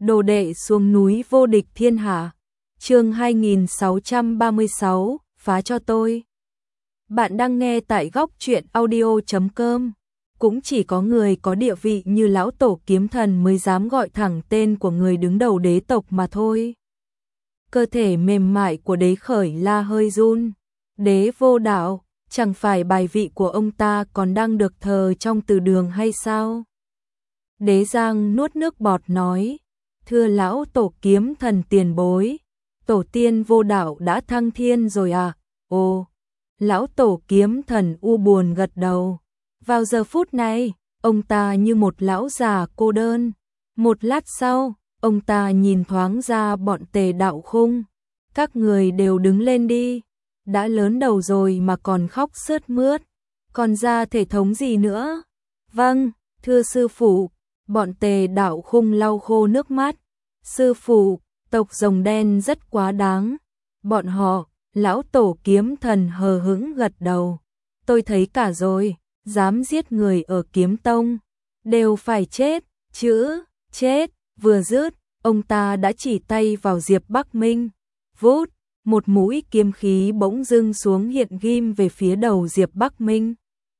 Đồ đệ xuống núi vô địch thiên hạ. Chương 2636, phá cho tôi. Bạn đang nghe tại góc truyện audio.com. Cũng chỉ có người có địa vị như lão tổ kiếm thần mới dám gọi thẳng tên của người đứng đầu đế tộc mà thôi. Cơ thể mềm mại của đế khởi la hơi run. Đế vô đạo, chẳng phải bài vị của ông ta còn đang được thờ trong từ đường hay sao? Đế Giang nuốt nước bọt nói, thưa lão tổ kiếm thần tiền bối, tổ tiên vô đạo đã thăng thiên rồi à? Ồ, lão tổ kiếm thần u buồn gật đầu. Vào giờ phút này, ông ta như một lão già cô đơn. Một lát sau, ông ta nhìn thoáng ra bọn Tề Đạo Khung. Các người đều đứng lên đi, đã lớn đầu rồi mà còn khóc sướt mướt, còn ra thể thống gì nữa? Vâng, thưa sư phụ. Bọn Tề Đạo Khung lau khô nước mắt. Sư phụ, tộc rồng đen rất quá đáng. Bọn họ, lão tổ kiếm thần hờ hững gật đầu. Tôi thấy cả rồi, dám giết người ở kiếm tông, đều phải chết, chữ, chết, vừa dứt, ông ta đã chỉ tay vào Diệp Bắc Minh. Vút, một mũi kiếm khí bỗng dưng xuống hiện ghim về phía đầu Diệp Bắc Minh.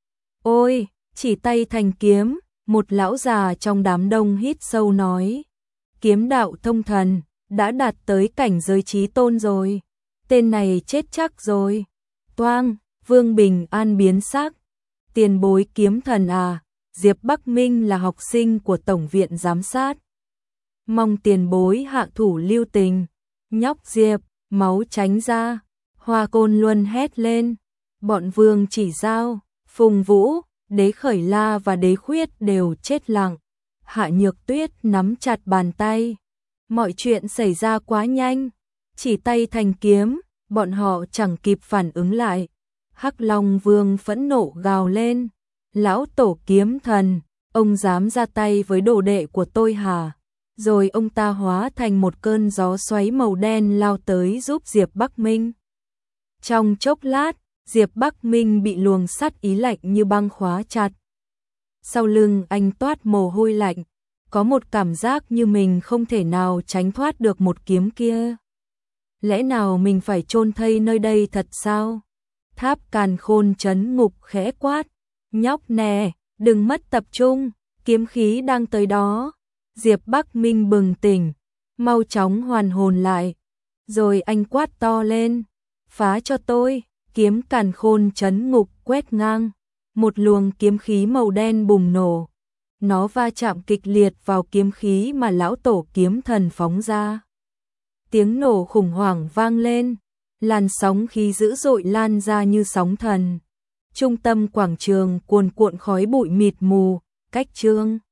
Ôi, chỉ tay thành kiếm. Một lão già trong đám đông hít sâu nói, kiếm đạo thông thần, đã đạt tới cảnh giới chí tôn rồi, tên này chết chắc rồi. Toang, Vương Bình An biến sắc, tiền bối kiếm thần à? Diệp Bắc Minh là học sinh của Tổng viện Giám sát. Mong tiền bối hạ thủ lưu tình. Nhóc Diệp, máu tránh ra. Hoa Côn Luân hét lên, bọn Vương Chỉ Giao, Phùng Vũ, Đế Khởi La và Đế Khuyết đều chết lặng. Hạ Nhược Tuyết nắm chặt bàn tay. Mọi chuyện xảy ra quá nhanh, chỉ tay thành kiếm, bọn họ chẳng kịp phản ứng lại. Hắc Long Vương phẫn nộ gào lên, lão tổ kiếm thần, ông dám ra tay với đồ đệ của tôi hả? Rồi ông ta hóa thành một cơn gió xoáy màu đen lao tới giúp Diệp Bắc Minh. Trong chốc lát, Diệp Bắc Minh bị luồng sát ý lạnh như băng khóa chặt. Sau lưng anh toát mồ hôi lạnh, có một cảm giác như mình không thể nào tránh thoát được một kiếm kia. Lẽ nào mình phải chôn thây nơi đây thật sao? Tháp Càn Khôn trấn ngục khẽ quát, nhóc nè, đừng mất tập trung, kiếm khí đang tới đó. Diệp Bắc Minh bừng tỉnh, mau chóng hoàn hồn lại. Rồi anh quát to lên, phá cho tôi. Kiếm Càn Khôn trấn ngục quét ngang, một luồng kiếm khí màu đen bùng nổ. Nó va chạm kịch liệt vào kiếm khí mà lão tổ kiếm thần phóng ra. Tiếng nổ khủng hoảng vang lên, làn sóng khí dữ dội lan ra như sóng thần. Trung tâm quảng trường cuồn cuộn khói bụi mịt mù, cách Trương